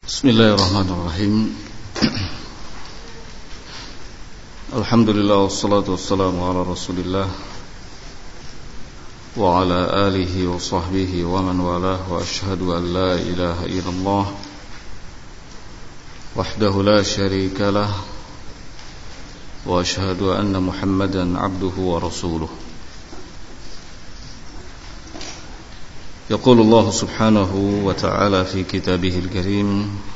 Bismillahirrahmanirrahim. Alhamdulillah wassalatu wassalamu ala Rasulillah wa ala alihi wa sahbihi wa man walah, wa ashhadu an la ilaha illallah wahdahu la syarika lah, wa ashhadu anna Muhammadan abduhu wa rasuluh. يقول الله سبحانه وتعالى في كتابه الكريم: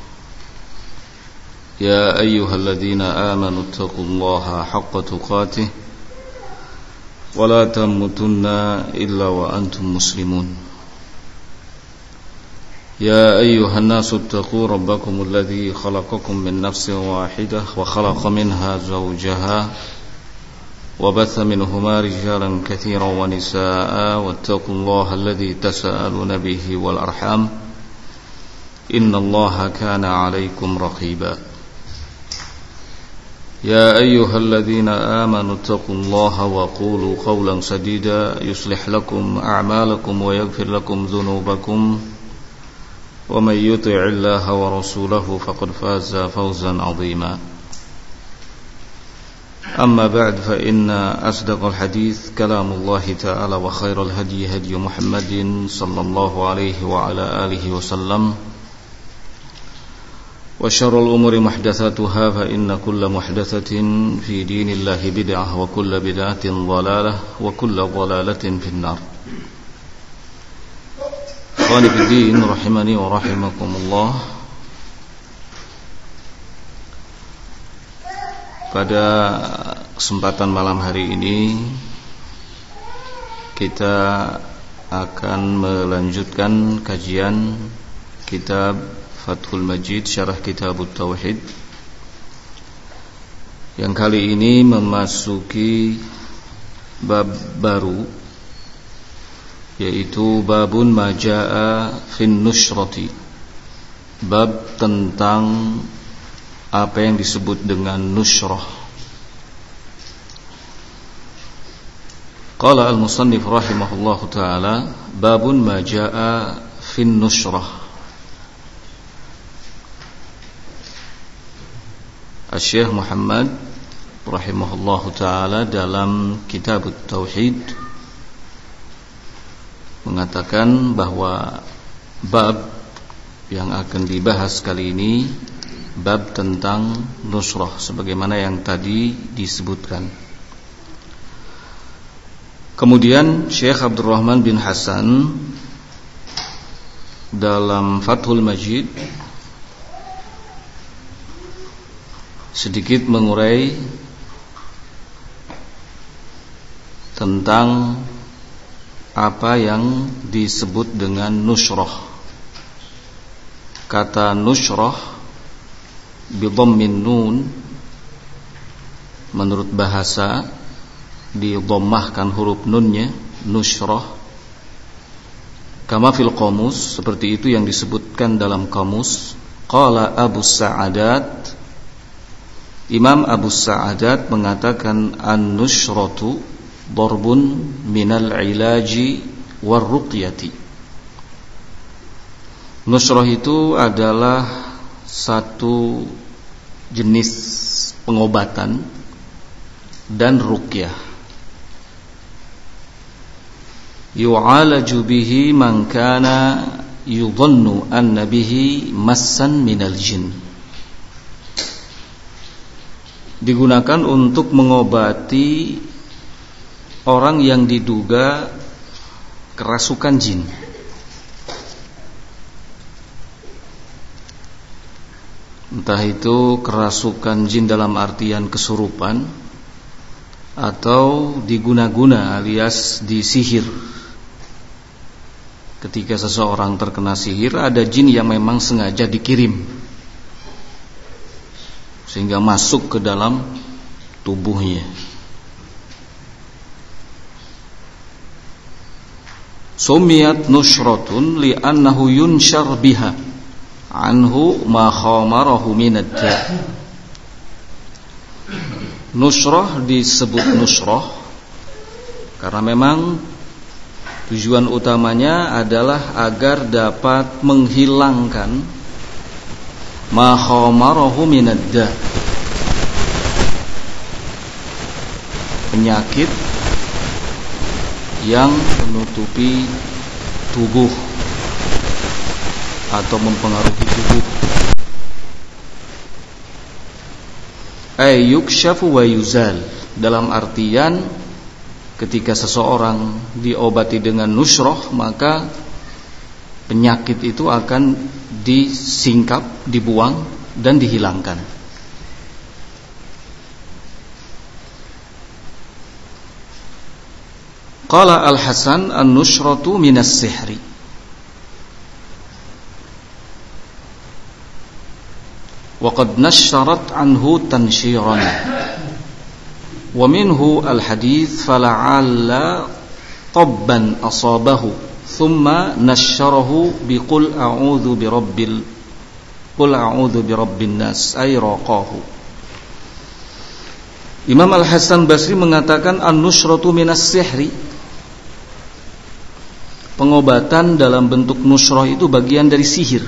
يا أيها الذين آمنوا اتقوا الله حق تقاته ولا تموتن إلا وأنتم مسلمون. يا أيها الناس اتقوا ربكم الذي خلقكم من نفس واحدة وخلق منها زوجها وبث منهما رجالا كثيرا ونساء واتقوا الله الذي تساءلون به والأرحام إن الله كان عليكم رقيبا. يا أيها الذين آمنوا اتقوا الله وقولوا قولا سديدا يصلح لكم أعمالكم ويغفر لكم ذنوبكم ومن يطع الله ورسوله فقد فاز فوزا عظيما. أما بعد فإن أصدق الحديث كلام الله تعالى وخير الهدي هدي محمد صلى الله عليه وعلى آله وسلم وشر الأمور محدثاتها فإن كل محدثة في دين الله بدعة وكل بدعة ضلالة وكل ضلالة في النار. أخواني في الدين رحمني ورحمكم الله. Pada kesempatan malam hari ini kita akan melanjutkan kajian kitab Fathul Majid Syarah Kitabut Tauhid, yang kali ini memasuki bab baru, yaitu babun majaa fin nushrati, bab tentang apa yang disebut dengan nushrah. Qala al-musannif rahimahullahu ta'ala, babun ma jaa fin nushrah. Asy-Syaikh Muhammad rahimahullahu ta'ala dalam Kitabut Tauhid mengatakan bahwa bab yang akan dibahas kali ini bab tentang nusrah, sebagaimana yang tadi disebutkan. Kemudian Syekh Abdul Rahman bin Hasan dalam Fathul Majid sedikit mengurai tentang apa yang disebut dengan nusrah. Kata nusrah bidhammin nun, menurut bahasa didhammahkan huruf nunnya, nushrah. Kama fil qamus, seperti itu yang disebutkan dalam kamus. Qala Abu Sa'adat, Imam Abu Sa'adat mengatakan an-nushratu darbun minal ilaji war ruqyati. Nushrah itu adalah satu jenis pengobatan dan ruqyah. Yu'alaju bihi man kana yudhannu anna bihi massan minal jin. Digunakan untuk mengobati orang yang diduga kerasukan jin. Entah itu kerasukan jin dalam artian kesurupan atau diguna-guna alias disihir. Ketika seseorang terkena sihir, ada jin yang memang sengaja dikirim sehingga masuk ke dalam tubuhnya. Sumiyat nushratun li'annahu yunshar biha anhu ma khamarahu minad da'. Nusrah disebut nusrah karena memang tujuan utamanya adalah agar dapat menghilangkan ma khamarahu minad-da, penyakit yang menutupi tubuh atau mempengaruhi tubuh. Ay yukshafu wa yuzal, dalam artian ketika seseorang diobati dengan nusroh, maka penyakit itu akan disingkap, dibuang dan dihilangkan. Qala Al-Hasan an-nushratu minas sihri. Wa qad nasharat anhu tanshiran. Wa minhu al-hadits fala'alla tabban asabahu thumma nasharahu biqul a'udzu birabbin nas ay raqahu. Imam Al-Hasan Basri mengatakan an-nushratu minas sihri, pengobatan dalam bentuk nusrah itu bagian dari sihir.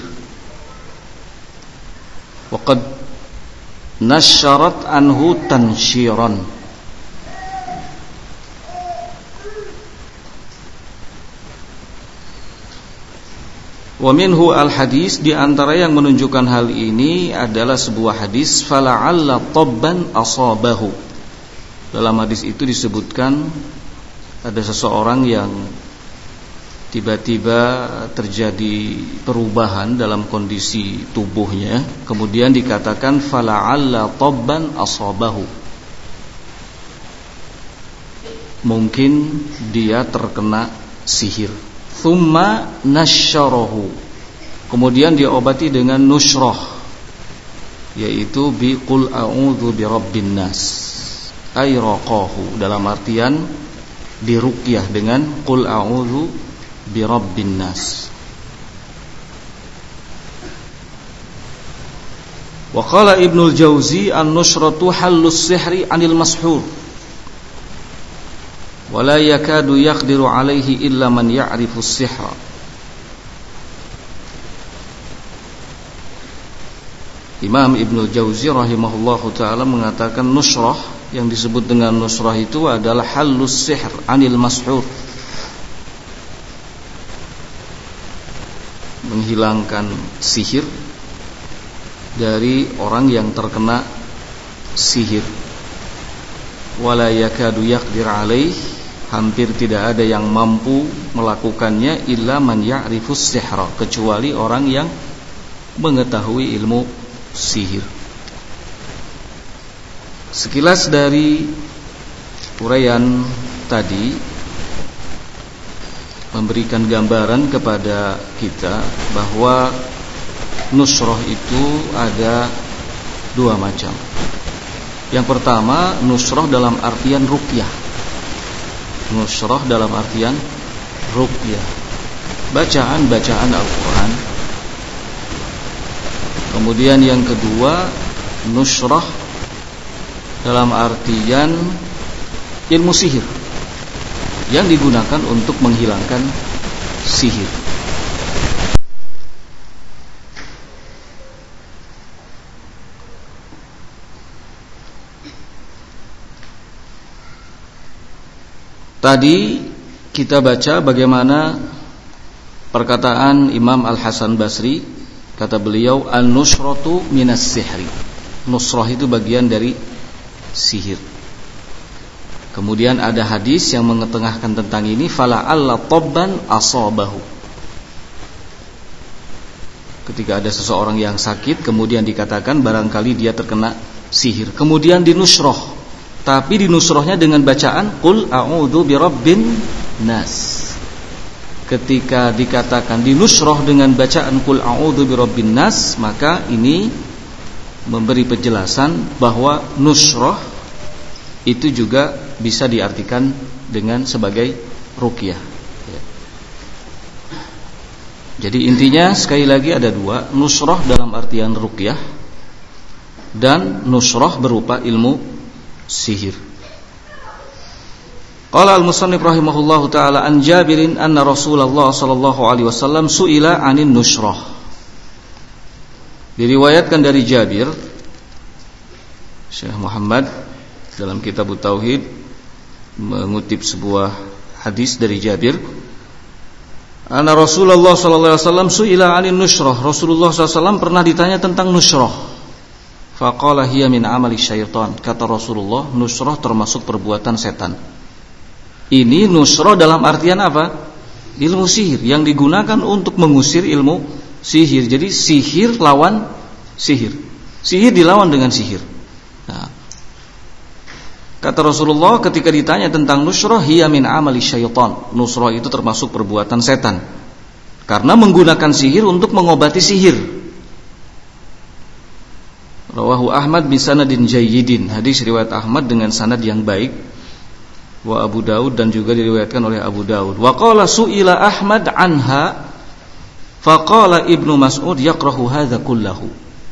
Wa qad nasharat anhu tanshiran. Wa minhu al-hadis, di antara yang menunjukkan hal ini adalah sebuah hadis fala'alla tabban asabahu. Dalam hadis itu disebutkan ada seseorang yang tiba-tiba terjadi perubahan dalam kondisi tubuhnya, kemudian dikatakan fala'alla tabban asabahu, mungkin dia terkena sihir. Thumma nasyarahu, kemudian diobati dengan nusrah, yaitu biqul a'udzu birabbin nas ay raqahu, dalam artian diruqyah dengan qul a'udzu birabbin nas. Wa qala Ibnul Jauzi an-nusratu hallus sihri 'anil mashhur wa la yakadu yaqdiru 'alaihi illa man ya'rifu as-sihra. Imam Ibnul Jauzi rahimahullahu taala mengatakan nusrah, yang disebut dengan nusrah itu adalah hallus sihr 'anil mashhur, menghilangkan sihir dari orang yang terkena sihir. Wala yakadu yaqdir alaih, hampir tidak ada yang mampu melakukannya illa man ya'rifus sihra, kecuali orang yang mengetahui ilmu sihir. Sekilas dari uraian tadi memberikan gambaran kepada kita bahwa nusrah itu ada dua macam. Yang pertama, nusrah dalam artian ruqyah. Nusrah dalam artian ruqyah, bacaan-bacaan Al-Quran. Kemudian yang kedua, nusrah dalam artian ilmu sihir yang digunakan untuk menghilangkan sihir. Tadi kita baca bagaimana perkataan Imam Al-Hasan Basri, kata beliau an-nusratu minas sihri, nusrah itu bagian dari sihir. Kemudian ada hadis yang mengetengahkan tentang ini, fala'alla tabban asabahu, ketika ada seseorang yang sakit kemudian dikatakan barangkali dia terkena sihir, kemudian dinusroh, tapi dinusrohnya dengan bacaan qul a'udzu birabbin nas. Ketika dikatakan dinusroh dengan bacaan qul a'udzu birabbin nas, maka ini memberi penjelasan bahwa nusroh itu juga bisa diartikan dengan sebagai ruqyah. Jadi intinya sekali lagi ada dua, nusroh dalam artian ruqyah dan nusroh berupa ilmu sihir. Qala al-musannif rahimahullahu taala an Jabirin anna Rasulullah sallallahu alaihi wasallam su'ila 'anin nusrah. Diriwayatkan dari Jabir, Syekh Muhammad dalam kitab Tauhid mengutip sebuah hadis dari Jabir, anna Rasulullah sallallahu alaihi wasallam su'ila 'anil nushrah. Rasulullah SAW pernah ditanya tentang nushrah. Faqala hiya min amali syaitan. Kata Rasulullah, nushrah termasuk perbuatan setan. Ini nushrah dalam artian apa? Ilmu sihir yang digunakan untuk mengusir ilmu sihir. Jadi sihir lawan sihir. Sihir dilawan dengan sihir. Nah, kata Rasulullah ketika ditanya tentang nushrah, hiya min amali syaitan. Nushrah itu termasuk perbuatan setan. Karena menggunakan sihir untuk mengobati sihir. Rawahu Ahmad bi sanadin jayyidin. Hadis riwayat Ahmad dengan sanad yang baik. Wa Abu Daud dan juga diriwayatkan oleh Abu Daud. Wa qala su'ila Ahmad anha faqala Ibnu Mas'ud yakrahu hadza kullahu.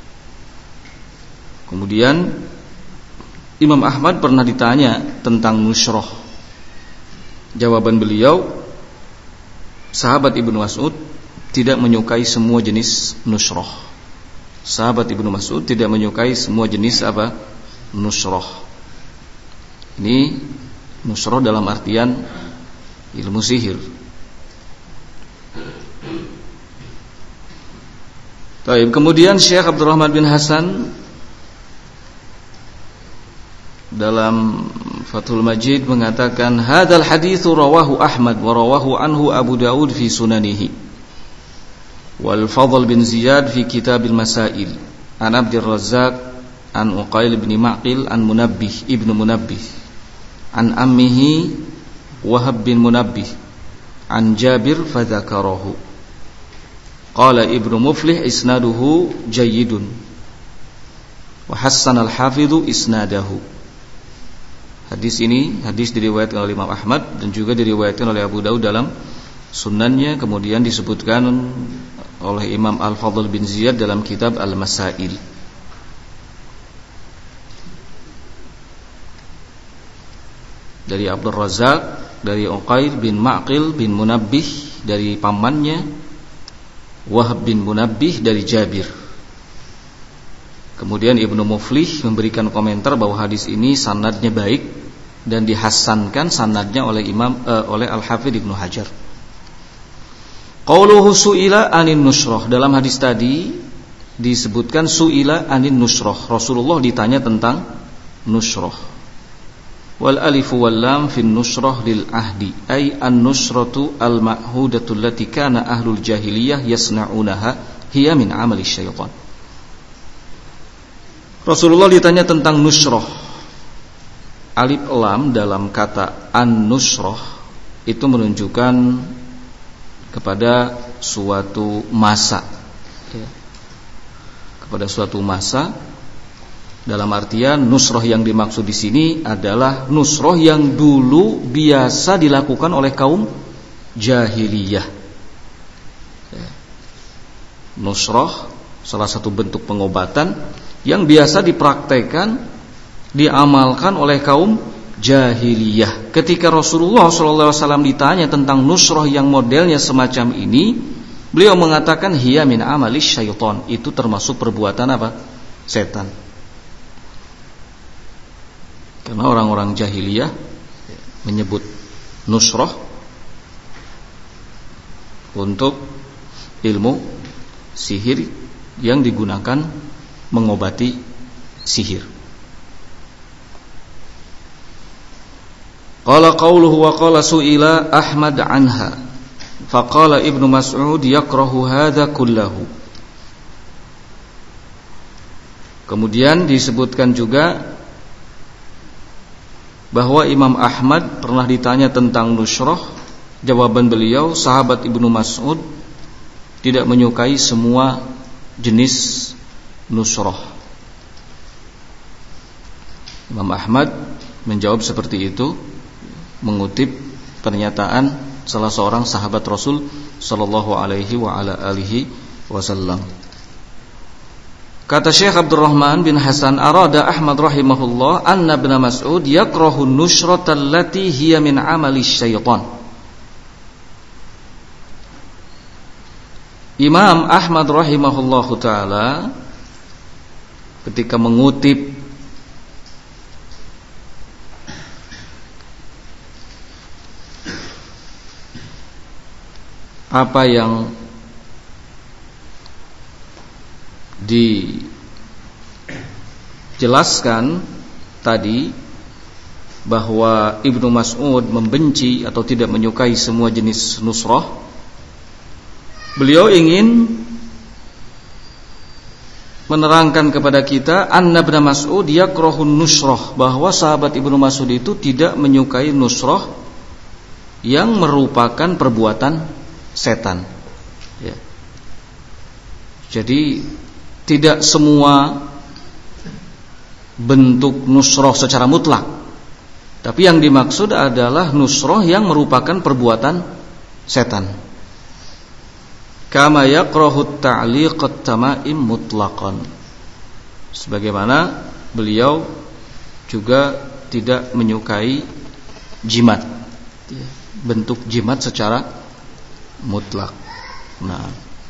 Kemudian Imam Ahmad pernah ditanya tentang nushrah. Jawaban beliau, sahabat Ibnu Mas'ud tidak menyukai semua jenis nushrah. Sahabat Ibnu Mas'ud tidak menyukai semua jenis apa? Nushrah. Ini nushrah dalam artian ilmu sihir. Baik, kemudian Syekh Abdurrahman bin Hasan dalam Fathul Majid mengatakan hadzal haditsu rawahu Ahmad wa rawahu anhu Abu Daud fi sunanihi. Wal Fadl bin Ziyad fi Kitabil Masail an Abdur Razzaq an Uqail bin Ma'qil an Munabbih ibnu Munabbih an ammihi Wahab bin Munabbih an Jabir fadzakarahu. Qala Ibnu Muflih isnaduhu jayyidun wa hassana al-Hafidhu isnadahu. Hadis ini hadis diriwayatkan oleh Imam Ahmad dan juga diriwayatkan oleh Abu Daud dalam sunannya, kemudian disebutkan oleh Imam Al-Fadl bin Ziyad dalam kitab Al-Masail. Dari Abdur Razzaq, dari Uqail bin Ma'qil bin Munabbih, dari pamannya Wahab bin Munabbih dari Jabir. Kemudian Ibnu Muflih memberikan komentar bahwa hadis ini sanadnya baik dan dihasankan sanadnya oleh oleh Al-Hafidz Ibnu Hajar. Qauluhu su'ila anin nushrah. Dalam hadis tadi disebutkan su'ila anin nushrah. Rasulullah ditanya tentang nushrah. Wal alifu wal lam fin nushrah lil ahdi, ay an-nusratu al-ma'hudatu allati kana ahlul jahiliyah yasna'unaha hiya min amali syaitan. Rasulullah ditanya tentang nushrah. Alif lam dalam kata an-nushrah itu menunjukkan kepada suatu masa, kepada suatu masa. Dalam artian nusrah yang dimaksud di sini adalah nusrah yang dulu biasa dilakukan oleh kaum jahiliyah. Nusrah salah satu bentuk pengobatan yang biasa dipraktekkan, diamalkan oleh kaum jahiliyah. Ketika Rasulullah SAW ditanya tentang nusrah yang modelnya semacam ini, beliau mengatakan hiya min amalis syaitan. Itu termasuk perbuatan apa? Setan. Karena orang-orang jahiliyah menyebut nusrah untuk ilmu sihir yang digunakan mengobati sihir. Qala qauluhu wa qala su'ila Ahmad anha faqala Ibnu Mas'ud yakrahu hadza kullahu. Kemudian disebutkan juga bahwa Imam Ahmad pernah ditanya tentang nushrah. Jawaban beliau, sahabat Ibnu Mas'ud tidak menyukai semua jenis nushrah. Imam Ahmad menjawab seperti itu, mengutip pernyataan salah seorang sahabat Rasul sallallahu alaihi wa ala alihi wasallam. Kata Syekh Abdurrahman bin Hasan, arada Ahmad rahimahullah anna Ibn Mas'ud yakrahu nushrata allati hiya min amali syaitan. Imam Ahmad rahimahullahu taala ketika mengutip apa yang dijelaskan tadi, bahwa Ibnu Mas'ud membenci atau tidak menyukai semua jenis nusrah, beliau ingin menerangkan kepada kita anna Ibnu Mas'ud yakrahun nusrah, bahwa sahabat Ibnu Mas'ud itu tidak menyukai nusrah yang merupakan perbuatan setan, ya. Jadi tidak semua bentuk nusrah secara mutlak, tapi yang dimaksud adalah nusrah yang merupakan perbuatan setan. Kama yakrahu ta'liqat tama'im mutlaqan, sebagaimana beliau juga tidak menyukai jimat, bentuk jimat secara mutlak. Nah,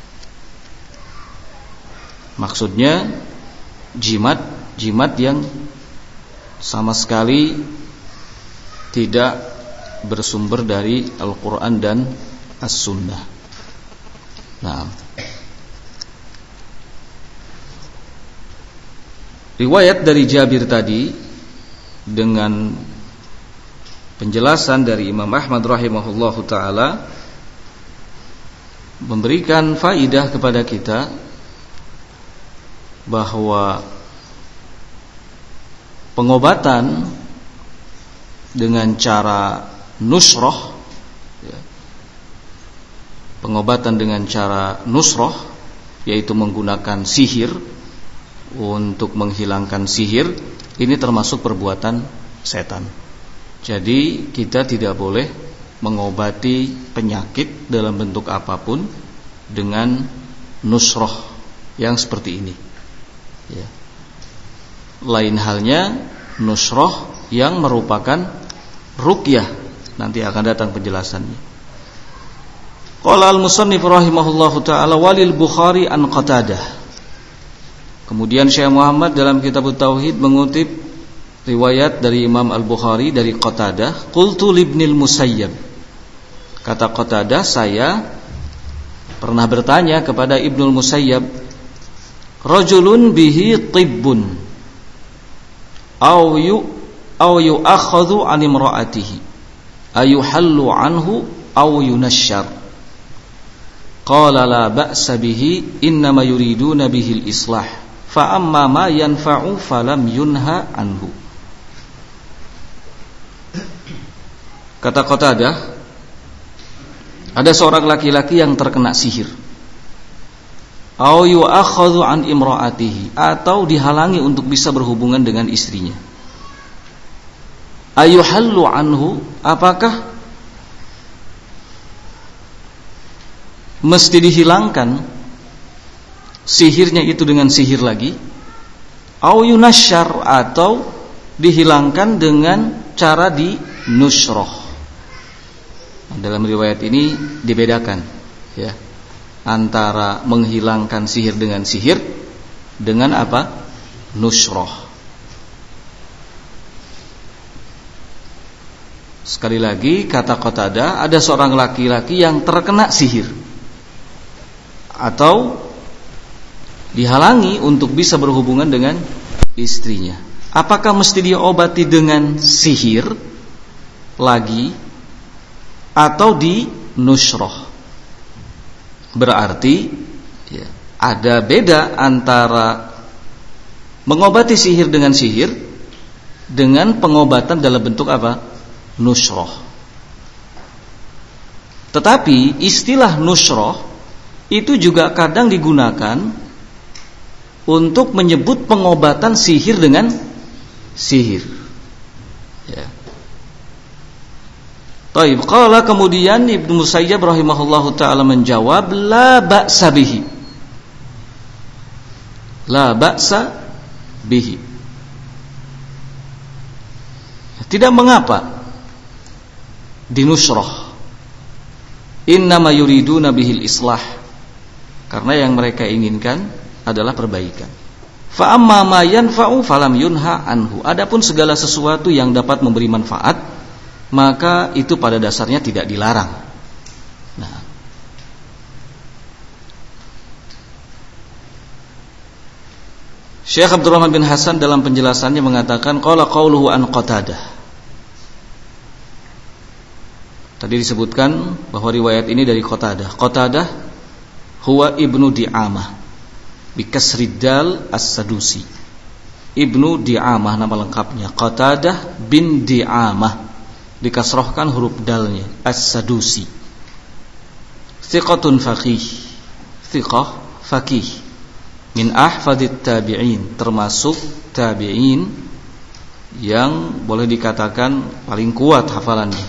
maksudnya jimat yang sama sekali tidak bersumber dari Al-Quran dan As-Sunnah. Nah, riwayat dari Jabir tadi dengan penjelasan dari Imam Ahmad rahimahullahu ta'ala memberikan faidah kepada kita bahwa pengobatan dengan cara nusrah, ya, pengobatan dengan cara nusrah, yaitu menggunakan sihir untuk menghilangkan sihir, ini termasuk perbuatan setan. Jadi kita tidak boleh mengobati penyakit dalam bentuk apapun dengan nusrah yang seperti ini, ya. Lain halnya nusrah yang merupakan ruqyah, nanti akan datang penjelasannya. Qala al-musannif rahimahullahu ta'ala walil Bukhari an Qatadah. Kemudian Syekh Muhammad dalam kitab Tauhid mengutip riwayat dari Imam Al-Bukhari dari Qatadah, qultu libnil Musayyab. Kata Qatadah, saya pernah bertanya kepada Ibnul Musayyab, rajulun bihi tibbun aw yu'akhadhu 'an imra'atihi ayuhallu 'anhu aw yunashshar. Qala la ba'sa bihi innama yuriduna bihi al-islah fa amma ma yanfa'u falam yunha anhu. Kata Qatadah, ada seorang laki-laki yang terkena sihir, aw yu'akhadhu 'an imra'atihi, atau dihalangi untuk bisa berhubungan dengan istrinya. Ayuhallu anhu, apakah mesti dihilangkan sihirnya itu dengan sihir lagi? Aw yunashshar, atau dihilangkan dengan cara di nusrah. Dalam riwayat ini dibedakan, ya, antara menghilangkan sihir dengan sihir dengan apa? Nusrah. Sekali lagi kata Qatadah, ada seorang laki-laki yang terkena sihir atau dihalangi untuk bisa berhubungan dengan istrinya. Apakah mesti dia obati dengan sihir lagi atau di nusrah? Berarti, ya, ada beda antara mengobati sihir dengan sihir dengan pengobatan dalam bentuk apa? Nusrah. Tetapi istilah nusrah itu juga kadang digunakan untuk menyebut pengobatan sihir dengan sihir, ya. Taib, qala, kemudian Ibnu Musayyab rahimahullahu ta'ala menjawab, la ba'sa bihi, la ba'sa bihi, tidak mengapa dinusrah. Innama yuriduna bihil islah, karena yang mereka inginkan adalah perbaikan. Fa amma ma yanfa'u falam yunha anhu. Adapun segala sesuatu yang dapat memberi manfaat, maka itu pada dasarnya tidak dilarang. Nah, Syekh Abdurrahman bin Hasan dalam penjelasannya mengatakan qala qauluhu an Qatadah. Tadi disebutkan bahwa riwayat ini dari Qatadah. Qatadah huwa ibnu Di'amah bikasrid dal as-Sadusi. Ibnu Di'amah nama lengkapnya Qatadah bin Di'amah, dikasrohkan huruf dalnya as-Sadusi. Thiqatun faqih, thiqah faqih, min ahfadit tabi'in, termasuk tabi'in yang boleh dikatakan paling kuat hafalannya.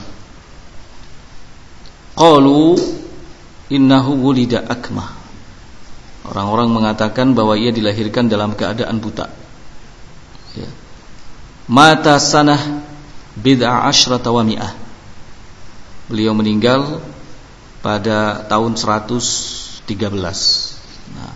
Qalu innahu wulida akmah. Orang-orang mengatakan bahwa ia dilahirkan dalam keadaan buta. Ya. Mata sanah bid'a asyrata wa mi'ah. Beliau meninggal pada tahun 113. Nah.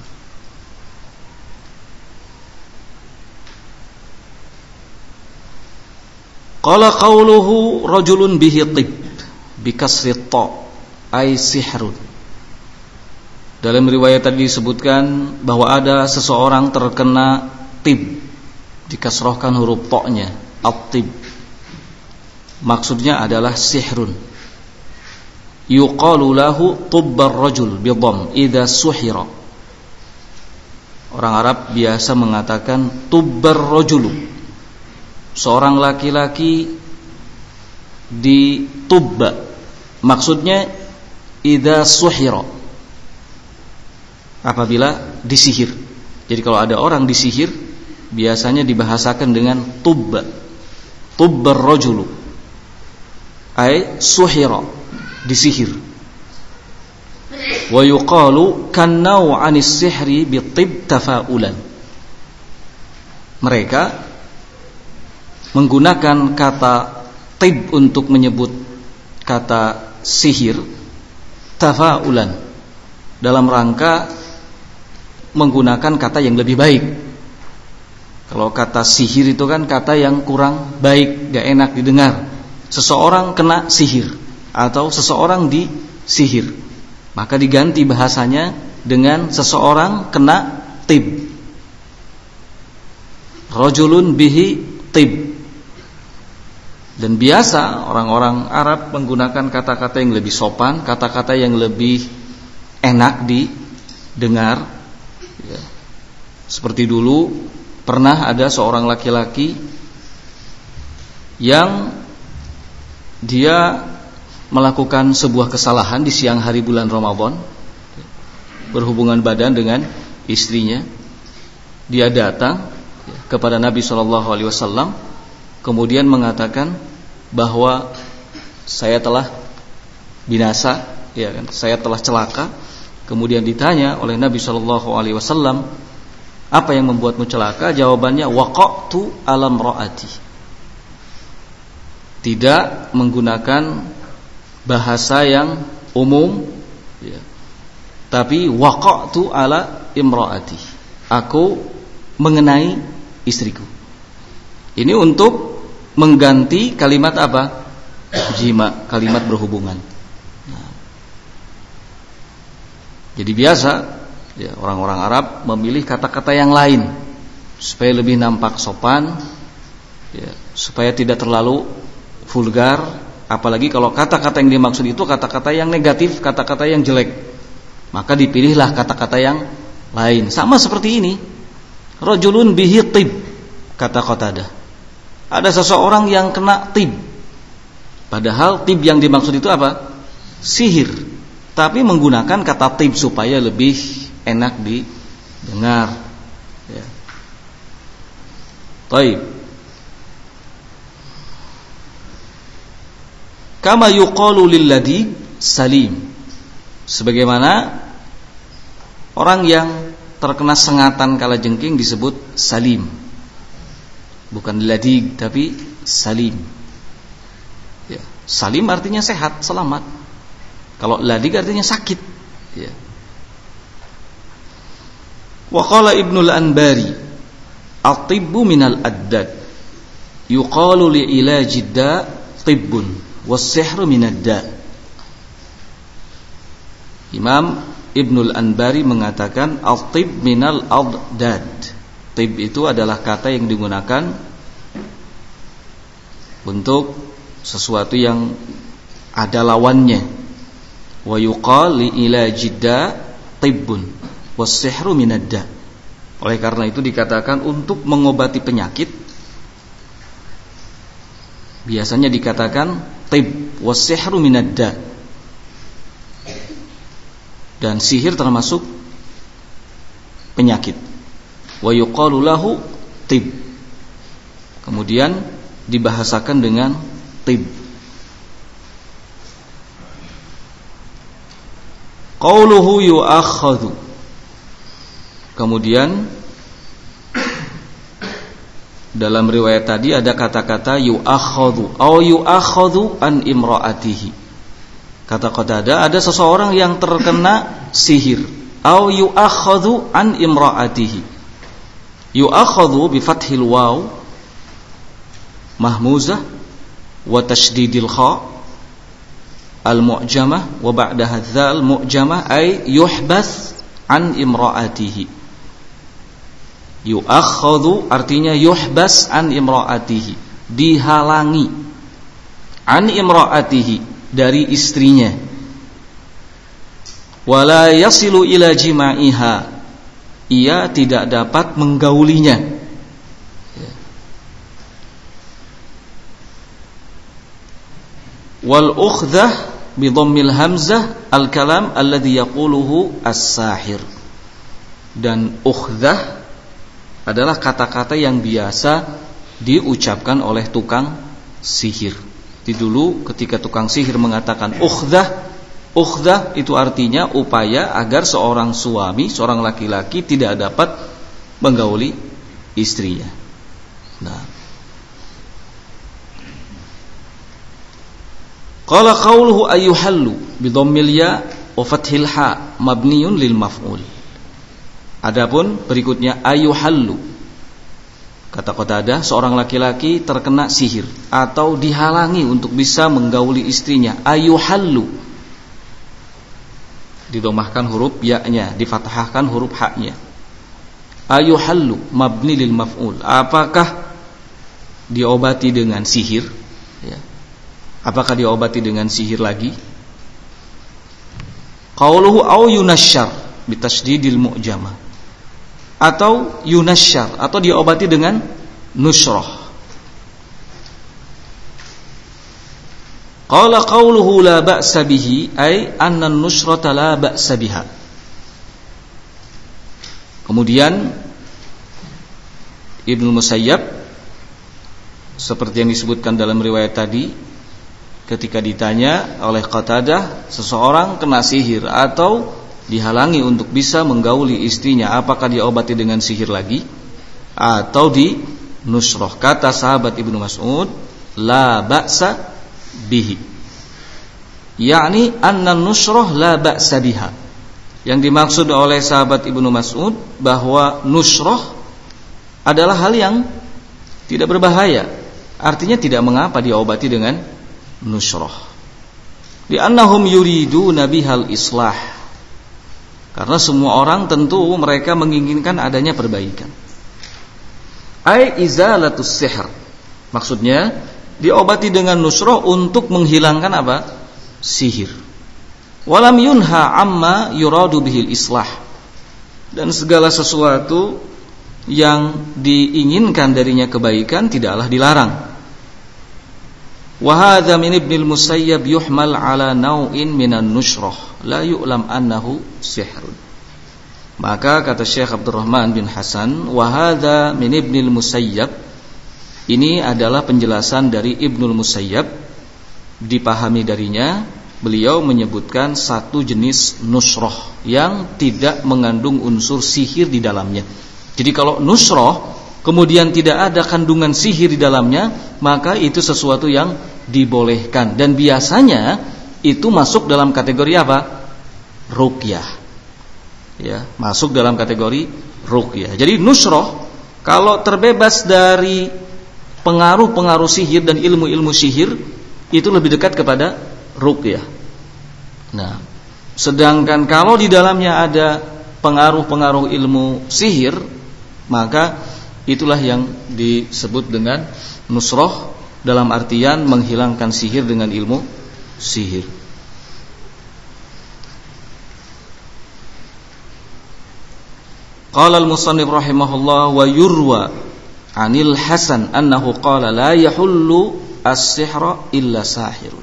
Qala qawluhu rajulun bihi tib bikasri ta ay sihrun. Dalam riwayat tadi disebutkan bahwa ada seseorang terkena tib, dikasrohkan huruf ta-nya, at-tib. Maksudnya adalah sihrun. Yuqalu lahu tubbar rajul bidham idza suhira. Orang Arab biasa mengatakan tubbar rajul, seorang laki-laki ditubba. Maksudnya idza suhira, apabila disihir. Jadi kalau ada orang disihir, biasanya dibahasakan dengan tubba, tubbar rajulu, ay suhira, disihir. Wa yuqalu kannau 'anis sihri bitib tafaulan. Mereka menggunakan kata tib untuk menyebut kata sihir tafaulan, dalam rangka menggunakan kata yang lebih baik. Kalau kata sihir itu kan kata yang kurang baik, gak enak didengar. Seseorang kena sihir atau seseorang disihir, maka diganti bahasanya dengan seseorang kena tib. Rajulun bihi tib. Dan biasa orang-orang Arab menggunakan kata-kata yang lebih sopan, kata-kata yang lebih enak didengar. Ya. Seperti dulu pernah ada seorang laki-laki yang dia melakukan sebuah kesalahan di siang hari bulan Ramadan, berhubungan badan dengan istrinya. Dia datang kepada Nabi SAW, kemudian mengatakan bahwa saya telah binasa, ya kan, saya telah celaka. Kemudian ditanya oleh Nabi SAW, apa yang membuatmu celaka? Jawabannya, waqa'tu alam ra'ati. Tidak menggunakan bahasa yang umum, ya, tapi waqa'tu ala imra'ati, aku mengenai istriku. Ini untuk mengganti kalimat apa? Jima, kalimat berhubungan. Jadi biasa ya, orang-orang Arab memilih kata-kata yang lain supaya lebih nampak sopan, ya, supaya tidak terlalu vulgar. Apalagi kalau kata-kata yang dimaksud itu kata-kata yang negatif, kata-kata yang jelek, maka dipilihlah kata-kata yang lain. Sama seperti ini, rajulun bihi tib, kata Qatadah. Ada seseorang yang kena tib, padahal tib yang dimaksud itu apa? Sihir. Tapi menggunakan kata tib supaya lebih enak didengar. Ya. Taib. Kama yuqalu lilladhi salim. Sebagaimana orang yang terkena sengatan kalajengking disebut salim. Bukan lilladhi tapi salim. Ya. Salim artinya sehat, selamat. Kalau ladig artinya sakit, ya. Wa qala Ibnul Anbari, at-tibbu minal addad. Yuqalu li ilajid da' tibbun was-sihru minad da'. Imam Ibnul Anbari mengatakan at-tibb minal addad. Tib itu adalah kata yang digunakan untuk sesuatu yang ada lawannya. Wa yuqal li ilajid da' tibbun was-sihru minad da'. Oleh karena itu dikatakan untuk mengobati penyakit biasanya dikatakan tib was-sihru minad da'. Dan sihir termasuk penyakit. Wa yuqalu lahu tib. Kemudian dibahasakan dengan tib. Qauluhu yu'akhadhu. Kemudian dalam riwayat tadi ada kata-kata yu'akhadhu atau yu'akhadhu an imra'atihi. Kata Qatadah, ada seseorang yang terkena sihir. Au yu'akhadhu an imra'atihi. Yu'akhadhu bi fathil waw mahmuzah wa tashdidil kha al-mu'jamah wa ba'daha dzal mu'jamah ay yuhbas an imra'atihi. Yu'akhadhu artinya yuhbas an imra'atihi, dihalangi, an imra'atihi, dari istrinya. Wala yasilu ila jima'iha, ia tidak dapat menggaulinya. Wal ukhdah bi dhammil hamzah al kalam alladhi yaquluhu as-sahir. Dan ukhdah adalah kata-kata yang biasa diucapkan oleh tukang sihir. Dulu ketika tukang sihir mengatakan ukhdah itu artinya upaya agar seorang suami, seorang laki-laki tidak dapat menggauli istrinya. Nah, qala qauluhu ayyuhallu bi dhammil ya wa fathil ha mabniyun lil maf'ul. Adapun berikutnya ayyuhallu, kata Qatadah, seorang laki-laki terkena sihir atau dihalangi untuk bisa menggauli istrinya. Ayyuhallu, didomahkan huruf ya-nya, difathahkan huruf ha-nya. Ayyuhallu mabni lil maf'ul. Apakah diobati dengan sihir? Ya. Apakah diobati dengan sihir lagi? Qauluhu au yunashshar bitasydidil mu'jamah. Atau yunashshar, atau diobati dengan nushrah. Qala qauluhu la ba'sa bihi ay anna an-nushrata la ba'sa biha. Kemudian Ibnu Musayyab seperti yang disebutkan dalam riwayat tadi, ketika ditanya oleh Qatadah, seseorang kena sihir atau dihalangi untuk bisa menggauli istrinya, apakah diobati dengan sihir lagi atau di nusroh? Kata sahabat Ibnu Mas'ud, la ba'sa bihi, yakni anna nusroh la ba'sa biha. Yang dimaksud oleh sahabat Ibnu Mas'ud bahwa nusroh adalah hal yang tidak berbahaya, artinya tidak mengapa diobati dengan nusroh. Li annahum yuriduna bihal islah, karena semua orang tentu mereka menginginkan adanya perbaikan. Ai izalatus sihr, maksudnya diobati dengan nusrah untuk menghilangkan apa? Sihir. Walam yunha amma yuradu bihil islah, dan segala sesuatu yang diinginkan darinya kebaikan tidaklah dilarang. Wa hadza min Ibnul Musayyab yuhmal ala naw'in minan nushrah la yu'lam annahu sihrun. Maka kata Syekh Abdurrahman bin Hasan, wa hadza min Ibnul Musayyab, ini adalah penjelasan dari Ibnul Musayyab. Dipahami darinya, beliau menyebutkan satu jenis nushrah yang tidak mengandung unsur sihir di dalamnya. Jadi kalau nushrah kemudian tidak ada kandungan sihir di dalamnya, maka itu sesuatu yang dibolehkan, dan biasanya itu masuk dalam kategori apa? Ruqyah. Ya, masuk dalam kategori ruqyah. Jadi nushrah Kalau terbebas dari pengaruh-pengaruh sihir dan ilmu-ilmu sihir, itu lebih dekat kepada ruqyah. Nah, sedangkan kalau di dalamnya ada pengaruh-pengaruh ilmu sihir, maka itulah yang disebut dengan nusrah, dalam artian menghilangkan sihir dengan ilmu sihir. Qala al-musannif rahimahullah wa yurwa 'anil Hasan annahu qala la yahullu as-sihra illa sahirun.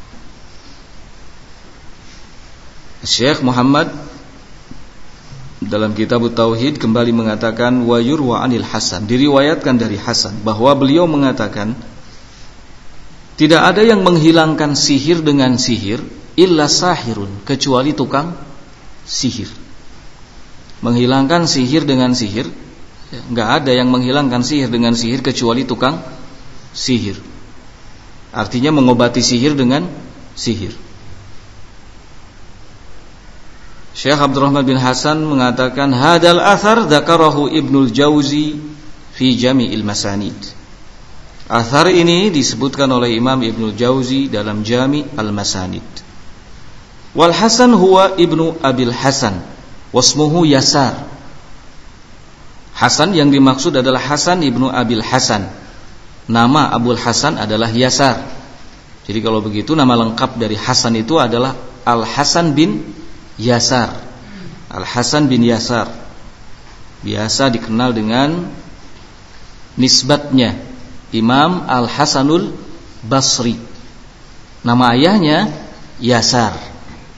Syekh Muhammad dalam kitab Tauhid kembali mengatakan wa yurwa 'anil Hasan, diriwayatkan dari Hasan bahwa beliau mengatakan tidak ada yang menghilangkan sihir dengan sihir illa sahirun, kecuali tukang sihir. Menghilangkan sihir dengan sihir, enggak ada yang menghilangkan sihir dengan sihir kecuali tukang sihir. Artinya mengobati sihir dengan sihir. Syekh Abdurrahman bin Hasan mengatakan hadal athar dzakarahu Ibnul Jauzi fi Jami'il Masanid. Athar ini disebutkan oleh Imam Ibnul Jauzi dalam Jami' al-Masanid. Wal Hasan huwa Ibnu Abil Hasan wasmuhu Yasar. Hasan yang dimaksud adalah Hasan ibnu Abil Hasan. Nama Abul Hasan adalah Yasar. Jadi kalau begitu nama lengkap dari Hasan itu adalah Al-Hasan bin Yasar. Al-Hasan bin Yasar. Biasa dikenal dengan nisbatnya Imam Al-Hasanul Basri. Nama ayahnya Yasar.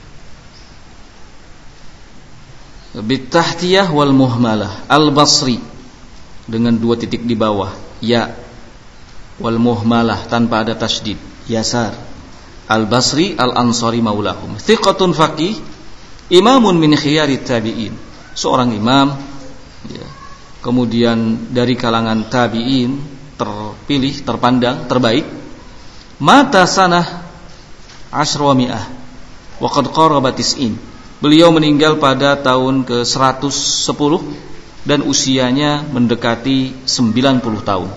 Bitahtiyah wal muhmalah Al-Basri dengan 2 titik di bawah, ya, wal muhmalah tanpa ada tasydid, Yasar. Al-Basri Al-Ansari maulahum, thiqatun faqih, imamun min khiyarit tabi'in, seorang imam ya, kemudian dari kalangan tabi'in, terpilih, terpandang, terbaik. Mata sanah asrawami'ah wa qad qaraba tis'in. Beliau meninggal pada tahun ke-110 dan usianya mendekati 90 tahun.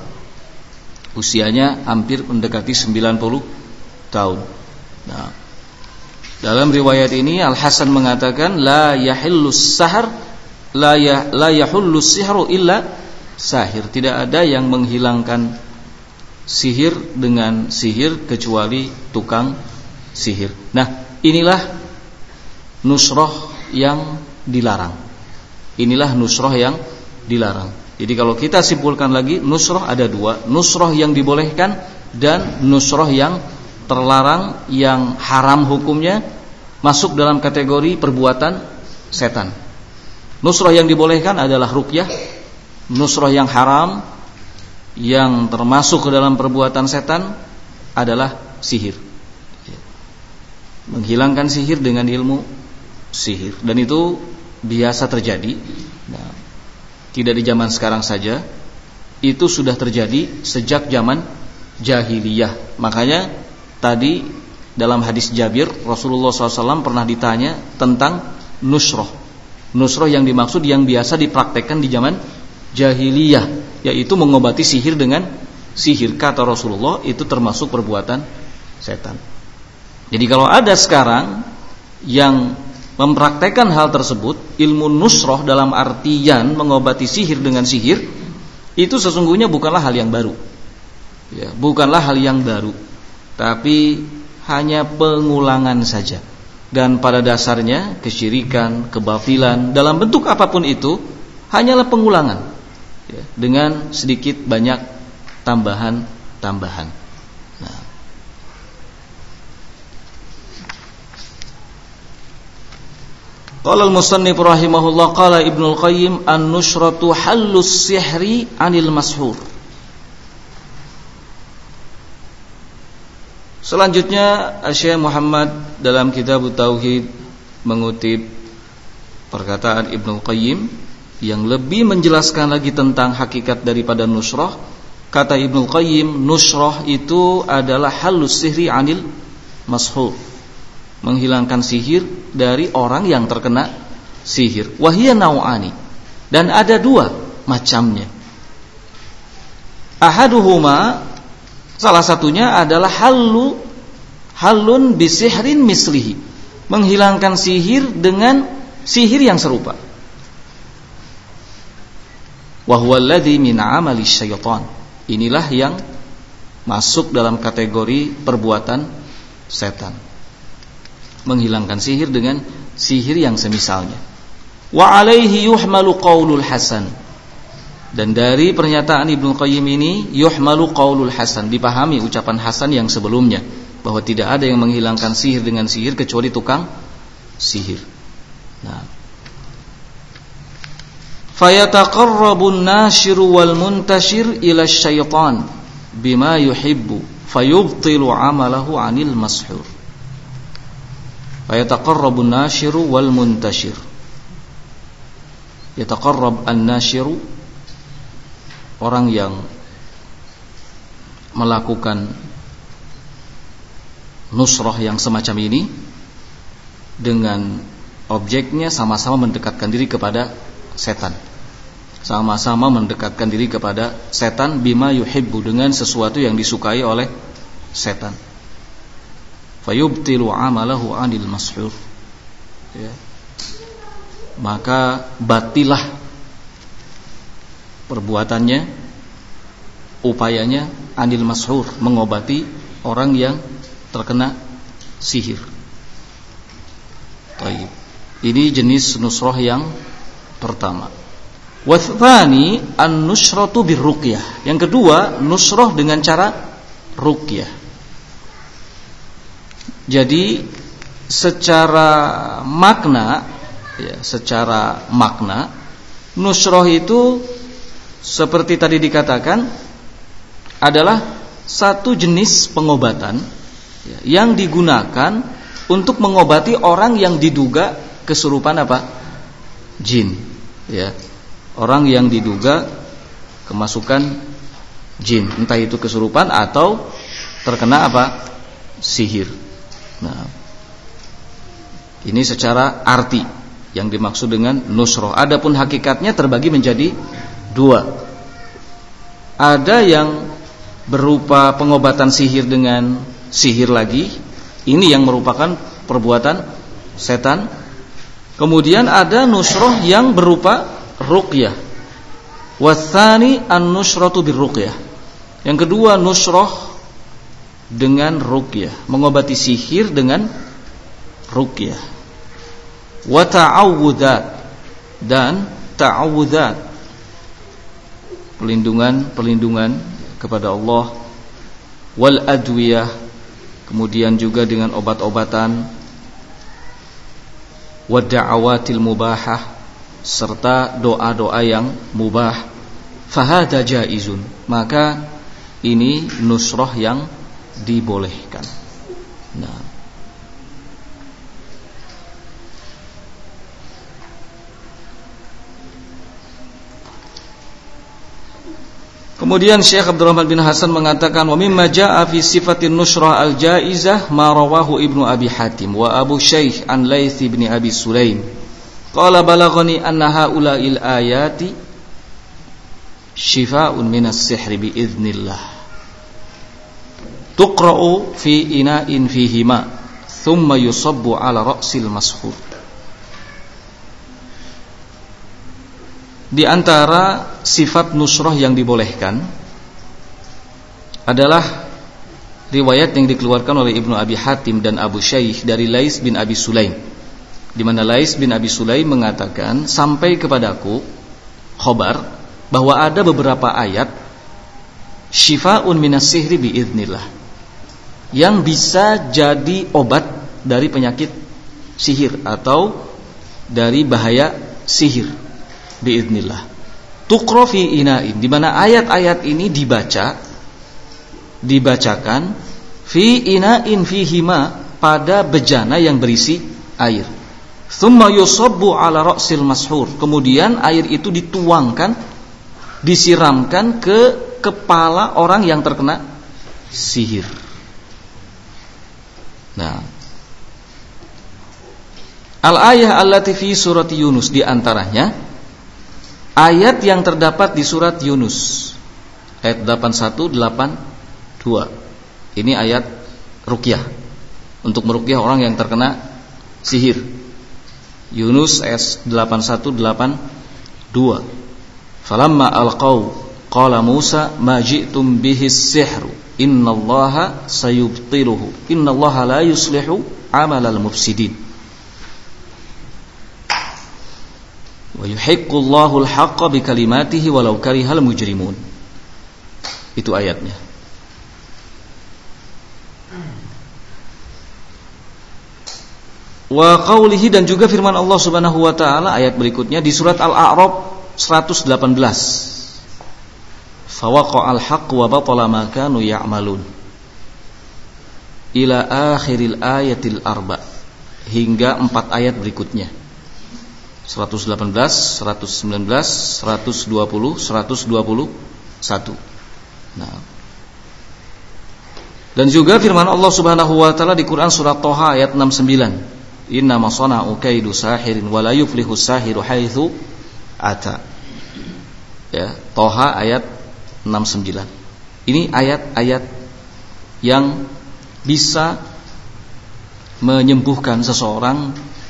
Usianya hampir mendekati 90 tahun. Nah, dalam riwayat ini Al-Hasan mengatakan la yahillus sahar la yahullus sihru illa sahir. Tidak ada yang menghilangkan sihir dengan sihir kecuali tukang sihir. Nah, inilah nusrah yang dilarang. Inilah nusrah yang dilarang. Jadi kalau kita simpulkan lagi, nusrah ada 2, nusrah yang dibolehkan dan nusrah yang terlarang, yang haram hukumnya, masuk dalam kategori perbuatan setan. Nusrah yang dibolehkan adalah ruqyah. Nusrah yang haram yang termasuk ke dalam perbuatan setan adalah sihir. Menghilangkan sihir dengan ilmu sihir, dan itu biasa terjadi. Nah, tidak di zaman sekarang saja, itu sudah terjadi sejak zaman jahiliyah. Makanya tadi dalam hadis Jabir, Rasulullah SAW pernah ditanya tentang nusrah. Nusrah yang dimaksud yang biasa dipraktekkan di zaman jahiliyah, yaitu mengobati sihir dengan sihir. Kata Rasulullah, itu termasuk perbuatan setan. Jadi kalau ada sekarang yang mempraktekkan hal tersebut, ilmu nusrah dalam artian mengobati sihir dengan sihir, itu sesungguhnya bukanlah hal yang baru. Ya, bukanlah hal yang baru, tapi hanya pengulangan saja. Dan pada dasarnya kesyirikan, kebatilan dalam bentuk apapun itu hanyalah pengulangan, ya, dengan sedikit banyak tambahan-tambahan. Nah, qala al-musannif rahimahullah qala Ibnul Qayyim an-nusratu hallus sihri 'anil mashur. Selanjutnya Syekh Muhammad dalam kitab Tauhid mengutip perkataan Ibnul Qayyim yang lebih menjelaskan lagi tentang hakikat daripada nusrah. Kata Ibnul Qayyim, nusrah itu adalah hallus sihri 'anil mashur, menghilangkan sihir dari orang yang terkena sihir. Wahia nau'ani, dan ada 2 macamnya. Ahaduhuma, salah satunya adalah halun bisihrin mislihi, menghilangkan sihir dengan sihir yang serupa. Wa huwa alladhi min amali syaitan. Inilah yang masuk dalam kategori perbuatan setan, menghilangkan sihir dengan sihir yang semisalnya. Wa alaihi yuhmalu qaulul hasan. Dan dari pernyataan Ibnu Qayyim ini yuhmalu qaulul hasan, dipahami ucapan Hasan yang sebelumnya, bahwa tidak ada yang menghilangkan sihir dengan sihir kecuali tukang sihir. Nah, fayataqarrabun nashiru wal muntashir ila syaitan bima yuhibbu fayubtilu amalahu 'anil mashur. Fayataqarrabun nashiru wal muntashir. Yataqarrab an-nashiru, orang yang melakukan nusrah yang semacam ini dengan objeknya sama-sama mendekatkan diri kepada setan, sama-sama mendekatkan diri kepada setan, bima yuhibbu, dengan sesuatu yang disukai oleh setan. Fayubtilu amalahu 'anil mashur, ya. Maka batilah perbuatannya, upayanya, 'anil mashur, mengobati orang yang terkena sihir. Baik. Ini jenis nusrah yang pertama. Watsani an-nusratu birruqyah. Yang kedua, nusrah dengan cara ruqyah. Jadi secara makna, ya, secara makna nusrah itu seperti tadi dikatakan adalah satu jenis pengobatan, ya, yang digunakan untuk mengobati orang yang diduga kesurupan apa? Jin, ya. Orang yang diduga kemasukan jin, entah itu kesurupan atau terkena apa? Sihir. Nah, ini secara arti yang dimaksud dengan nusrah. Adapun hakikatnya terbagi menjadi dua. Ada yang berupa pengobatan sihir dengan sihir lagi, ini yang merupakan perbuatan setan. Kemudian ada nusrah yang berupa ruqyah. Watsani an-nusratu birruqyah. Yang kedua, nusrah dengan ruqyah, mengobati sihir dengan ruqyah. Wa ta'awudzat, dan ta'awudzat, perlindungan kepada Allah. Wal adwiyah, kemudian juga dengan obat-obatan. Wa da'awatil mubahah, serta doa-doa yang mubah. Fahada jaizun, maka ini nusrah yang dibolehkan. Nah, kemudian Syekh Abdul Rahman bin Hasan mengatakan, wa mimma jaa'a fi sifatin nusrah al-jaizah ma rawahu Ibnu Abi Hatim wa Abu Syekh an Laits bin Abi Sulaim. Qala balaghani anna haula'il ayati shifaa'un minas sihri bi idznillah. Tuqra'u fi ina'in fihi ma thumma yusabbu 'ala ra'sil mashur. Di antara sifat nusrah yang dibolehkan adalah riwayat yang dikeluarkan oleh Ibnu Abi Hatim dan Abu Syekh dari Laits bin Abi Sulaim, di mana Laits bin Abi Sulaim mengatakan, sampai kepadaku khabar bahwa ada beberapa ayat syifaa'un minas sihri bi idznillah, yang bisa jadi obat dari penyakit sihir atau dari bahaya sihir biidznillah. Tuqra fi ina'in, di mana ayat-ayat ini dibacakan fi ina'in fihi ma, pada bejana yang berisi air. Tsumma yusabbu 'ala ra'sil mashur, kemudian air itu dituangkan, disiramkan ke kepala orang yang terkena sihir. Nah, al-ayah allati fi surat Yunus, di antaranya ayat yang terdapat di surat Yunus. ayat 8182. Ini ayat ruqyah untuk meruqyah orang yang terkena sihir. Yunus ayat 8182. Falamma alqaw qala Musa ma ji'tum bihi as-sihru innallaha sayubtiluhu innallaha la yuslihu amalal mufsidin wa yuhiqqullahu al-haqqa bikalimatihi walau karihal mujrimun. Itu ayatnya. Wa qaulihi, dan juga firman Allah Subhanahu wa taala ayat berikutnya di surat Al-A'raf 118. Fawaqa'al haqq wa batala ma kanu ya'malun. Ila akhiril ayatil arba, hingga 4 ayat berikutnya. 118, 119, 120, 121. Nah. Dan juga firman Allah Subhanahu wa taala di Quran surat Thaha ayat 69. Inna ma sana'u kaidu sahirin wa la yuflihu sahiru haitsu ata. Ya, Thaha ayat 69. Ini ayat-ayat yang bisa menyembuhkan seseorang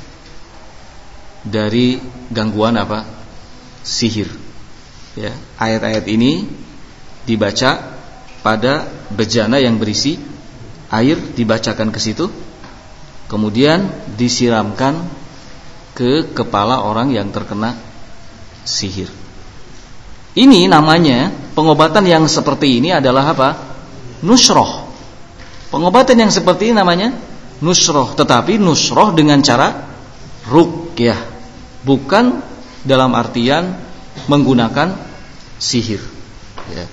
dari gangguan apa? Sihir. Ya, ayat-ayat ini dibaca pada bejana yang berisi air, dibacakan ke situ, kemudian disiramkan ke kepala orang yang terkena sihir. Ini namanya pengobatan yang seperti ini adalah apa? Nusroh. Pengobatan yang seperti ini namanya nusroh, tetapi nusroh dengan cara ruqyah, bukan dalam artian menggunakan sihir. Ya.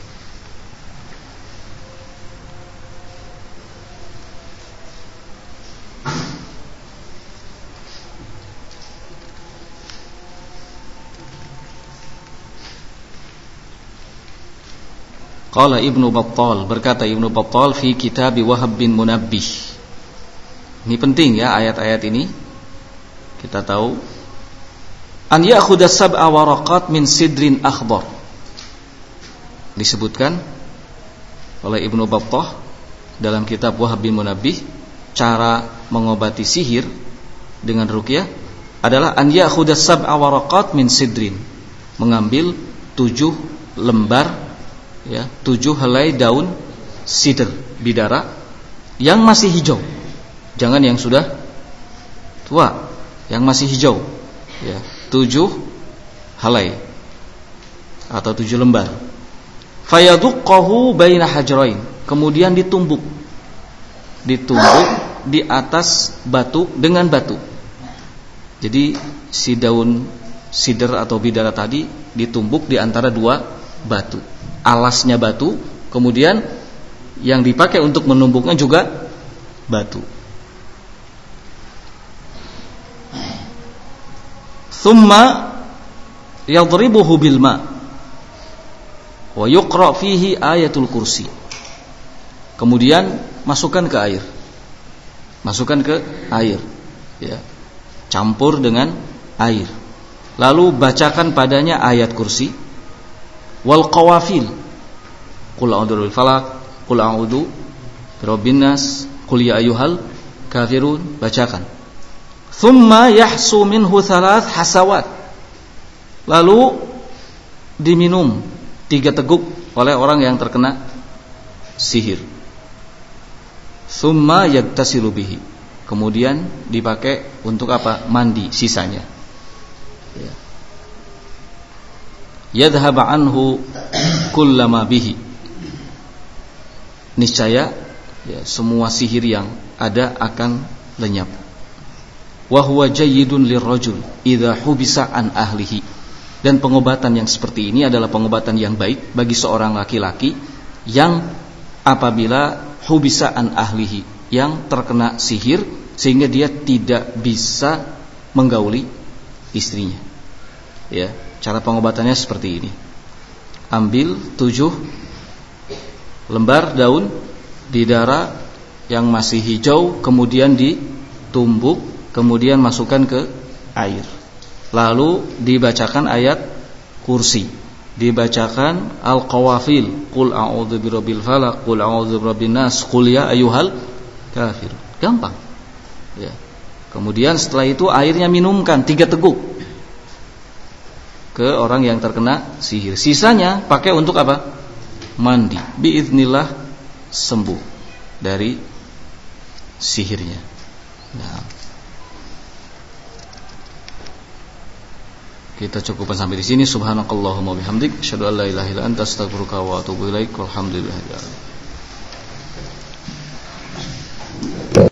Qala Ibnu Battal, berkata Ibnu Battal fi kitab Wahab bin Munabbih. Ini penting ya ayat-ayat ini. Kita tahu an ya'khudha sab'a waraqat min sidrin akhdar. Disebutkan oleh Ibnu Battal dalam kitab Wahab bin Munabbih, cara mengobati sihir dengan ruqyah adalah an ya'khudha sab'a waraqat min sidrin. Mengambil 7 lembar, ya, 7 helai daun sidr, bidara yang masih hijau. Jangan yang sudah tua, yang masih hijau. Ya, 7 helai atau 7 lembar. Fayaduqqahu baina hajrain, kemudian ditumbuk di atas batu dengan batu. Jadi si daun sidr atau bidara tadi ditumbuk di antara 2 batu. Alasnya batu, kemudian yang dipakai untuk menumbuknya juga batu. Thumma yadribuhu bil ma wa yuqra fihi ayatul kursi. Kemudian masukkan ke air. Masukkan ke air, ya. Campur dengan air. Lalu bacakan padanya ayat kursi wal qawafil, qul a'udzu bil falaq, qul a'udzu birabbin nas, qul ya ayyuhal kafirun, bacakan. Thumma yahsu minhu 3 hasawat, lalu diminum 3 teguk oleh orang yang terkena sihir. Thumma yagtasilu bihi, kemudian dipakai untuk apa? Mandi sisanya, ya. Yadhhab anhu kullama bihi, niscaya ya, semua sihir yang ada akan lenyap. Wa huwa jayyidun lirrajul idza hubisa an ahlihi, dan pengobatan yang seperti ini adalah pengobatan yang baik bagi seorang laki-laki yang apabila hubisa an ahlihi, yang terkena sihir sehingga dia tidak bisa menggauli istrinya. Ya, cara pengobatannya seperti ini. Ambil 7 lembar daun bidara yang masih hijau, kemudian ditumbuk, kemudian masukkan ke air. Lalu dibacakan ayat kursi. dibacakan al-qawafil, qul a'udzu birabbil falaq, qul a'udzu birabbin nas, qul ya ayyuhal kafir. Gampang. Ya. Kemudian setelah itu airnya minumkan 3 teguk ke orang yang terkena sihir. Sisanya pakai untuk apa? Mandi. Biiznillah sembuh dari sihirnya. Nah, kita cukupkan sampai di sini. Subhanakallahumma bihamdik, asyhadu an la ilaha illa anta, astaghfiruka wa atubu ilaik. Walhamdulillah.